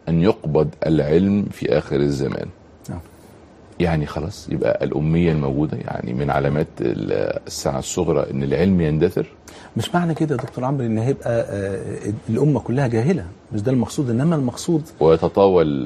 أن يقبض العلم في آخر الزمان. يعني خلاص يبقى الأمية الموجودة يعني من علامات الساعة الصغرى أن العلم يندثر. مش معنى كده يا دكتور عمرو ان هيبقى الأمة كلها جاهلة، مش ده المقصود، إنما المقصود ويتطاول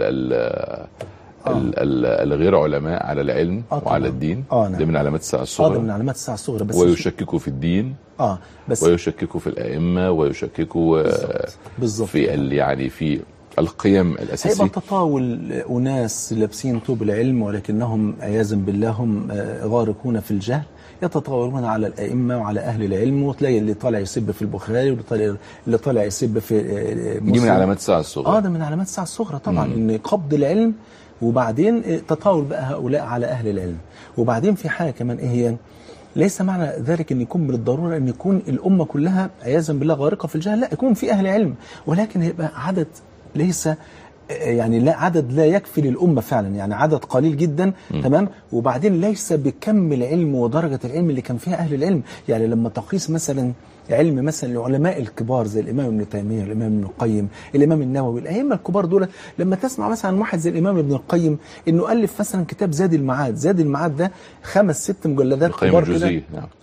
الغير علماء على العلم وعلى الدين. نعم. ده من علامات الساعة الصغرى. ده من علامات الساعة الصغرى. بس ويشككوا في الدين. بس ويشككوا في الأئمة، ويشككوا بالظبط في يعني في القيم الأساسية. هيبقى تطاول أناس لابسين طوب العلم ولكنهم عياذا بالله هم غارقون في الجهل، يتطاولون على الأئمة وعلى أهل العلم، وتلاقي اللي طالع يسب في البخاري واللي طالع يسب في مسلم. دي من علامات الساعة الصغرى. ده من علامات الساعة الصغرى طبعا. إن قبض العلم، وبعدين تطاول بقى هؤلاء على أهل العلم. وبعدين في حاجة كمان إيه هي؟ ليس معنى ذلك أن يكون من الضرورة أن يكون الأمة كلها عياذا بالله غارقة في الجهل، لا، يكون في أهل علم، ولكن يبقى عدد ليس يعني لا عدد لا يكفي للأمة فعلا، يعني عدد قليل جدا. تمام. وبعدين ليس بكم العلم ودرجة العلم اللي كان فيها أهل العلم. يعني لما تقيس مثلا علم مثلا العلماء الكبار زي الإمام ابن تيمية، الإمام ابن القيم، الإمام النووي، الأئمة الكبار دول، لما تسمع مثلا عن واحد زي الإمام ابن القيم إنه ألف مثلا كتاب زاد المعاد. زاد المعاد ده 5-6 مجلدات كبار كده.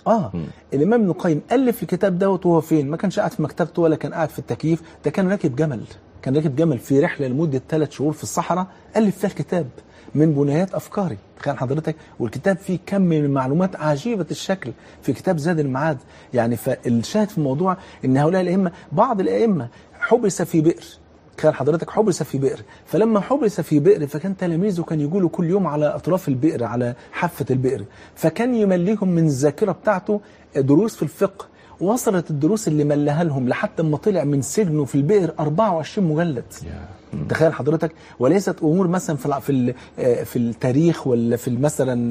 الإمام ابن القيم ألف الكتاب دوت وهو فين؟ ما كانش قاعد في مكتبته ولا كان قاعد في التكييف، ده كان راكب جمل. كان راكب جمل في رحلة لمدة 3 شهور في الصحراء، ألف فيها الكتاب من بنيات أفكاري. تخيل حضرتك، والكتاب فيه كم من المعلومات عجيبة الشكل في كتاب زاد المعاد. يعني فالشاهد في الموضوع إن هؤلاء الأئمة، بعض الأئمة حبس في بئر. تخيل حضرتك، حبس في بئر، فلما حبس في بئر فكان تلاميذه كان يقولوا كل يوم على أطراف البئر، على حافة البئر، فكان يمليهم من الذاكرة بتاعته دروس في الفقه. وصلت الدروس اللي ملها لهم لحتى ما طلع من سجنه في البئر 24 مجلد. تخيل حضرتك. وليست امور مثلا في التاريخ ولا في مثلا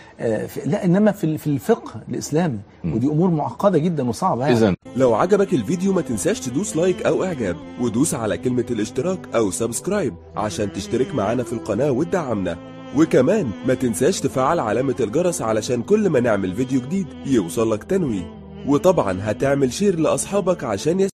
لا، انما في الفقه الاسلامي، ودي امور معقده جدا وصعبه. اذا لو عجبك الفيديو ما تنساش تدوس لايك او اعجاب، ودوس على كلمه الاشتراك او سبسكرايب عشان تشترك معانا في القناه وتدعمنا. وكمان ما تنساش تفعل علامه الجرس علشان كل ما نعمل فيديو جديد يوصلك تنويه. وطبعا هتعمل شير لاصحابك عشان